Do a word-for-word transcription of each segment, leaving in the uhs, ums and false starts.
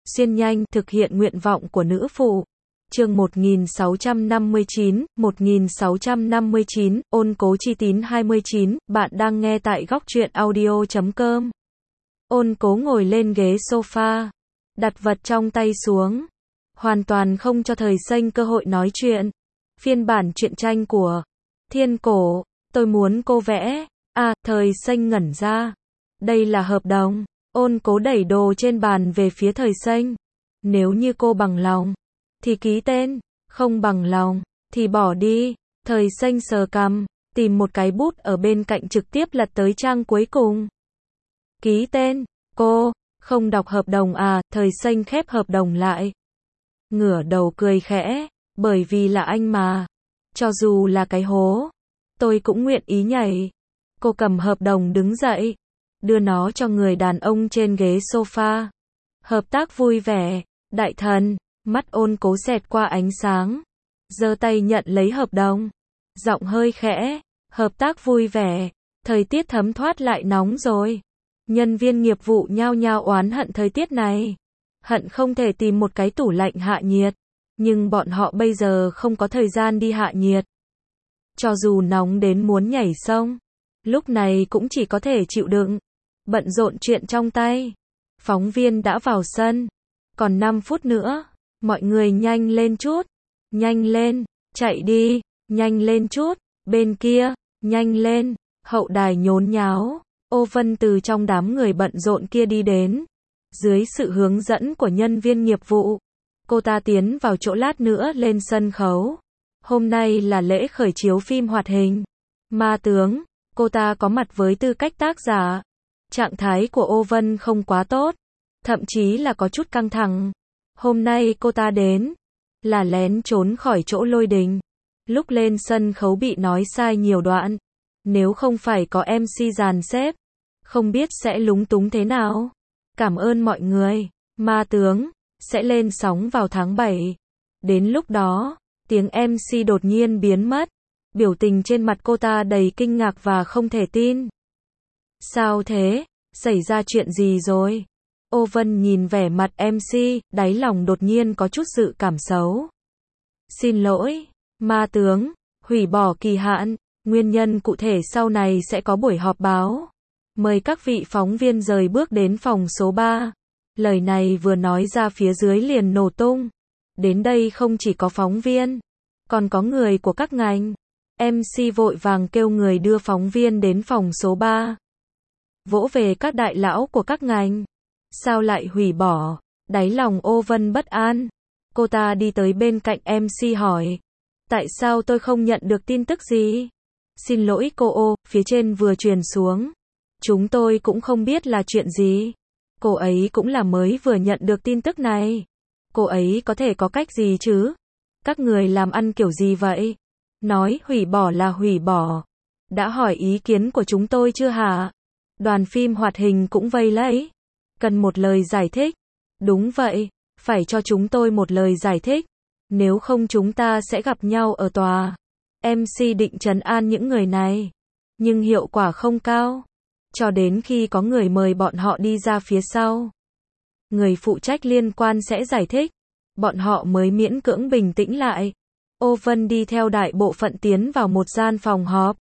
xuyên nhanh, thực hiện nguyện vọng của nữ phụ. Chương một nghìn sáu trăm năm mươi chín, một nghìn sáu trăm năm mươi chín, ôn cố chi tín hai mươi chín, bạn đang nghe tại góc truyện audio chấm com. Ôn cố ngồi lên ghế sofa, đặt vật trong tay xuống, hoàn toàn không cho thời xanh cơ hội nói chuyện. Phiên bản truyện tranh của Thiên Cổ, tôi muốn cô vẽ. À, thời xanh ngẩn ra. Đây là hợp đồng. Ôn cố đẩy đồ trên bàn về phía thời xanh. Nếu như cô bằng lòng thì ký tên, không bằng lòng thì bỏ đi. Thời xanh sờ cằm, tìm một cái bút ở bên cạnh trực tiếp lật tới trang cuối cùng. Ký tên. Cô không đọc hợp đồng à? Thời xanh khép hợp đồng lại, ngửa đầu cười khẽ, bởi vì là anh mà, cho dù là cái hố, tôi cũng nguyện ý nhảy. Cô cầm hợp đồng đứng dậy, đưa nó cho người đàn ông trên ghế sofa. Hợp tác vui vẻ, đại thần. Mắt ôn cố xẹt qua ánh sáng, giơ tay nhận lấy hợp đồng, giọng hơi khẽ. Hợp tác vui vẻ. Thời tiết thấm thoát lại nóng rồi. Nhân viên nghiệp vụ nhao nhao oán hận thời tiết này, hận không thể tìm một cái tủ lạnh hạ nhiệt, nhưng bọn họ bây giờ không có thời gian đi hạ nhiệt. Cho dù nóng đến muốn nhảy sông, lúc này cũng chỉ có thể chịu đựng, bận rộn chuyện trong tay. Phóng viên đã vào sân, còn năm phút nữa, mọi người nhanh lên chút, nhanh lên, chạy đi, nhanh lên chút, bên kia, nhanh lên. Hậu đài nhốn nháo, Ô Vân từ trong đám người bận rộn kia đi đến. Dưới sự hướng dẫn của nhân viên nghiệp vụ, cô ta tiến vào chỗ lát nữa lên sân khấu. Hôm nay là lễ khởi chiếu phim hoạt hình Ma Tướng, cô ta có mặt với tư cách tác giả. Trạng thái của Ô Vân không quá tốt, thậm chí là có chút căng thẳng. Hôm nay cô ta đến là lén trốn khỏi chỗ lôi đình. Lúc lên sân khấu bị nói sai nhiều đoạn, nếu không phải có em xê dàn xếp, không biết sẽ lúng túng thế nào. Cảm ơn mọi người. Ma Tướng sẽ lên sóng vào tháng bảy. Đến lúc đó, tiếng em xê đột nhiên biến mất. Biểu tình trên mặt cô ta đầy kinh ngạc và không thể tin. Sao thế? Xảy ra chuyện gì rồi? Ô Vân nhìn vẻ mặt em xê, đáy lòng đột nhiên có chút dự cảm xấu. Xin lỗi, Ma Tướng, hủy bỏ kỳ hạn. Nguyên nhân cụ thể sau này sẽ có buổi họp báo. Mời các vị phóng viên rời bước đến phòng số ba. Lời này vừa nói ra phía dưới liền nổ tung. Đến đây không chỉ có phóng viên, còn có người của các ngành. em xê vội vàng kêu người đưa phóng viên đến phòng số ba. Vỗ về các đại lão của các ngành. Sao lại hủy bỏ? Đáy lòng Ô Vân bất an. Cô ta đi tới bên cạnh em xê hỏi. Tại sao tôi không nhận được tin tức gì? Xin lỗi cô Ô, phía trên vừa truyền xuống. Chúng tôi cũng không biết là chuyện gì. Cô ấy cũng là mới vừa nhận được tin tức này. Cô ấy có thể có cách gì chứ? Các người làm ăn kiểu gì vậy? Nói hủy bỏ là hủy bỏ. Đã hỏi ý kiến của chúng tôi chưa hả? Đoàn phim hoạt hình cũng vây lấy. Cần một lời giải thích. Đúng vậy, phải cho chúng tôi một lời giải thích. Nếu không chúng ta sẽ gặp nhau ở tòa. em xê định trấn an những người này, nhưng hiệu quả không cao. Cho đến khi có người mời bọn họ đi ra phía sau, người phụ trách liên quan sẽ giải thích, bọn họ mới miễn cưỡng bình tĩnh lại. Ô Vân đi theo đại bộ phận tiến vào một gian phòng họp.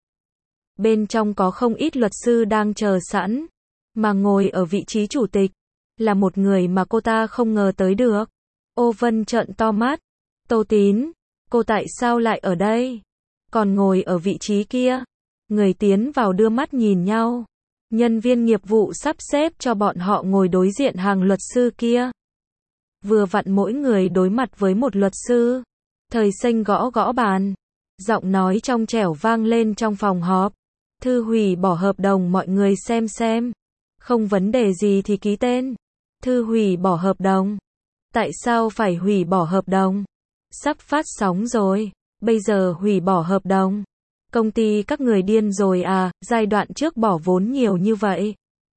Bên trong có không ít luật sư đang chờ sẵn, mà ngồi ở vị trí chủ tịch là một người mà cô ta không ngờ tới được. Ô Vân trợn to mắt. Tô Tín, cô tại sao lại ở đây? Còn ngồi ở vị trí kia. Người tiến vào đưa mắt nhìn nhau. Nhân viên nghiệp vụ sắp xếp cho bọn họ ngồi đối diện hàng luật sư kia. Vừa vặn mỗi người đối mặt với một luật sư. Thời xanh gõ gõ bàn. Giọng nói trong trẻo vang lên trong phòng họp. Thư hủy bỏ hợp đồng, mọi người xem xem. Không vấn đề gì thì ký tên. Thư hủy bỏ hợp đồng. Tại sao phải hủy bỏ hợp đồng? Sắp phát sóng rồi. Bây giờ hủy bỏ hợp đồng. Công ty các người điên rồi à? Giai đoạn trước bỏ vốn nhiều như vậy.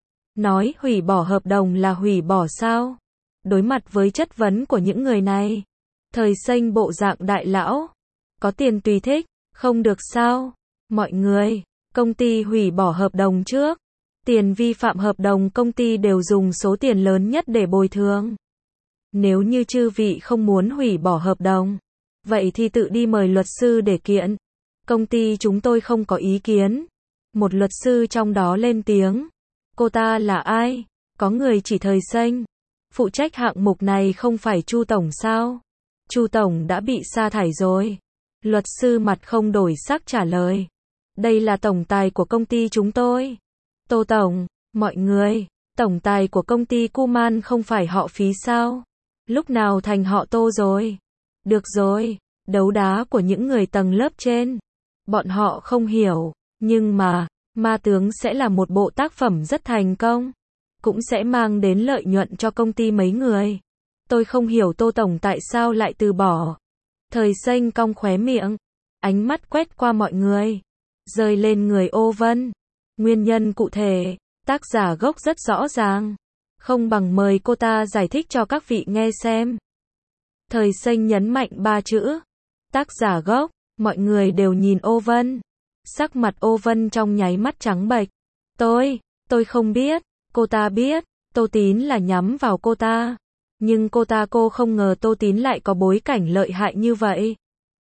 Nói hủy bỏ hợp đồng là hủy bỏ sao? Đối mặt với chất vấn của những người này, thời xanh bộ dạng đại lão. Có tiền tùy thích, không được sao? Mọi người, công ty hủy bỏ hợp đồng trước. Tiền vi phạm hợp đồng công ty đều dùng số tiền lớn nhất để bồi thường. Nếu như chư vị không muốn hủy bỏ hợp đồng, vậy thì tự đi mời luật sư để kiện. Công ty chúng tôi không có ý kiến. Một luật sư trong đó lên tiếng. Cô ta là ai? Có người chỉ Thời Xanh. Phụ trách hạng mục này không phải Chu Tổng sao? Chu Tổng đã bị sa thải rồi. Luật sư mặt không đổi sắc trả lời. Đây là tổng tài của công ty chúng tôi. Tô Tổng, mọi người, tổng tài của công ty Kuman không phải họ Phí sao? Lúc nào thành họ Tô rồi? Được rồi, đấu đá của những người tầng lớp trên. Bọn họ không hiểu, nhưng mà, Ma Tướng sẽ là một bộ tác phẩm rất thành công. Cũng sẽ mang đến lợi nhuận cho công ty mấy người. Tôi không hiểu Tô Tổng tại sao lại từ bỏ. Thời Xanh cong khóe miệng, ánh mắt quét qua mọi người, rơi lên người Ô Vân. Nguyên nhân cụ thể, tác giả gốc rất rõ ràng. Không bằng mời cô ta giải thích cho các vị nghe xem. Thời Xanh nhấn mạnh ba chữ. Tác giả gốc, mọi người đều nhìn Ô Vân. Sắc mặt Ô Vân trong nháy mắt trắng bệch. Tôi, tôi không biết, cô ta biết, Tô Tín là nhắm vào cô ta. Nhưng cô ta cô không ngờ Tô Tín lại có bối cảnh lợi hại như vậy.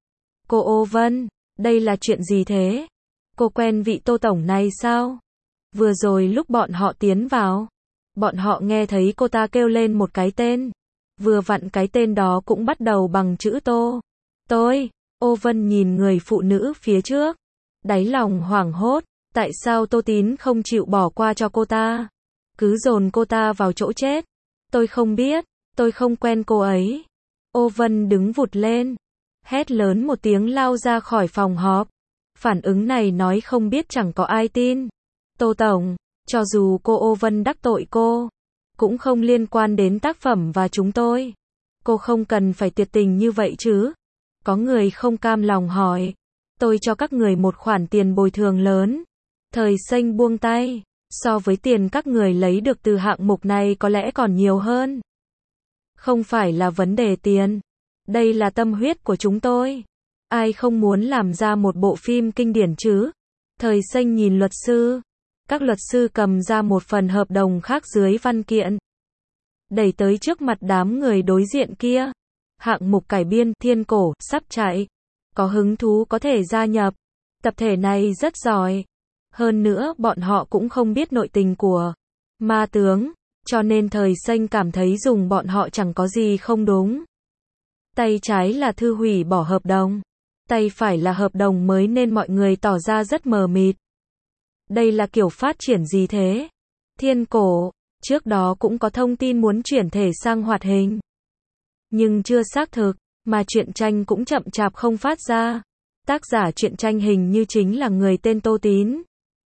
Cô Ô Vân, đây là chuyện gì thế? Cô quen vị Tô Tổng này sao? Vừa rồi lúc bọn họ tiến vào, bọn họ nghe thấy cô ta kêu lên một cái tên. Vừa vặn cái tên đó cũng bắt đầu bằng chữ Tô. Tôi, Ô Vân nhìn người phụ nữ phía trước. Đáy lòng hoảng hốt, tại sao Tô Tín không chịu bỏ qua cho cô ta? Cứ dồn cô ta vào chỗ chết. Tôi không biết, tôi không quen cô ấy. Ô Vân đứng vụt lên, hét lớn một tiếng lao ra khỏi phòng họp. Phản ứng này nói không biết chẳng có ai tin. Tô Tổng, cho dù cô Ô Vân đắc tội cô, cũng không liên quan đến tác phẩm và chúng tôi. Cô không cần phải tuyệt tình như vậy chứ. Có người không cam lòng hỏi. Tôi cho các người một khoản tiền bồi thường lớn. Thời Xanh buông tay. So với tiền các người lấy được từ hạng mục này có lẽ còn nhiều hơn. Không phải là vấn đề tiền. Đây là tâm huyết của chúng tôi. Ai không muốn làm ra một bộ phim kinh điển chứ? Thời Xanh nhìn luật sư. Các luật sư cầm ra một phần hợp đồng khác dưới văn kiện. Đẩy tới trước mặt đám người đối diện kia. Hạng mục cải biên Thiên Cổ sắp chạy. Có hứng thú có thể gia nhập. Tập thể này rất giỏi. Hơn nữa bọn họ cũng không biết nội tình của Ma Tướng. Cho nên Thời Xanh cảm thấy dùng bọn họ chẳng có gì không đúng. Tay trái là thư hủy bỏ hợp đồng. Tay phải là hợp đồng mới nên mọi người tỏ ra rất mờ mịt. Đây là kiểu phát triển gì thế? Thiên Cổ, trước đó cũng có thông tin muốn chuyển thể sang hoạt hình. Nhưng chưa xác thực, mà truyện tranh cũng chậm chạp không phát ra. Tác giả truyện tranh hình như chính là người tên Tô Tín.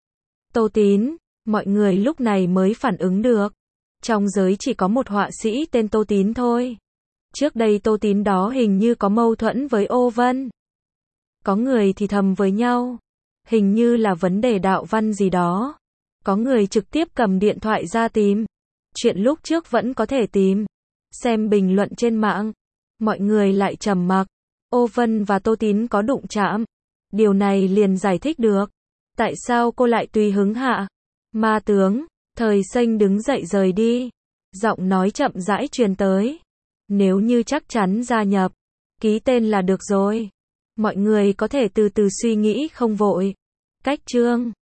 Tô Tín, mọi người lúc này mới phản ứng được. Trong giới chỉ có một họa sĩ tên Tô Tín thôi. Trước đây Tô Tín đó hình như có mâu thuẫn với Ô Vân. Có người thì thầm với nhau. Hình như là vấn đề đạo văn gì đó. Có người trực tiếp cầm điện thoại ra tìm. Chuyện lúc trước vẫn có thể tìm. Xem bình luận trên mạng. Mọi người lại trầm mặc. Ô Vân và Tô Tín có đụng chạm. Điều này liền giải thích được. Tại sao cô lại tùy hứng hạ? Ma Tướng, Thời Xanh đứng dậy rời đi. Giọng nói chậm rãi truyền tới. Nếu như chắc chắn gia nhập, ký tên là được rồi. Mọi người có thể từ từ suy nghĩ không vội. Cách chương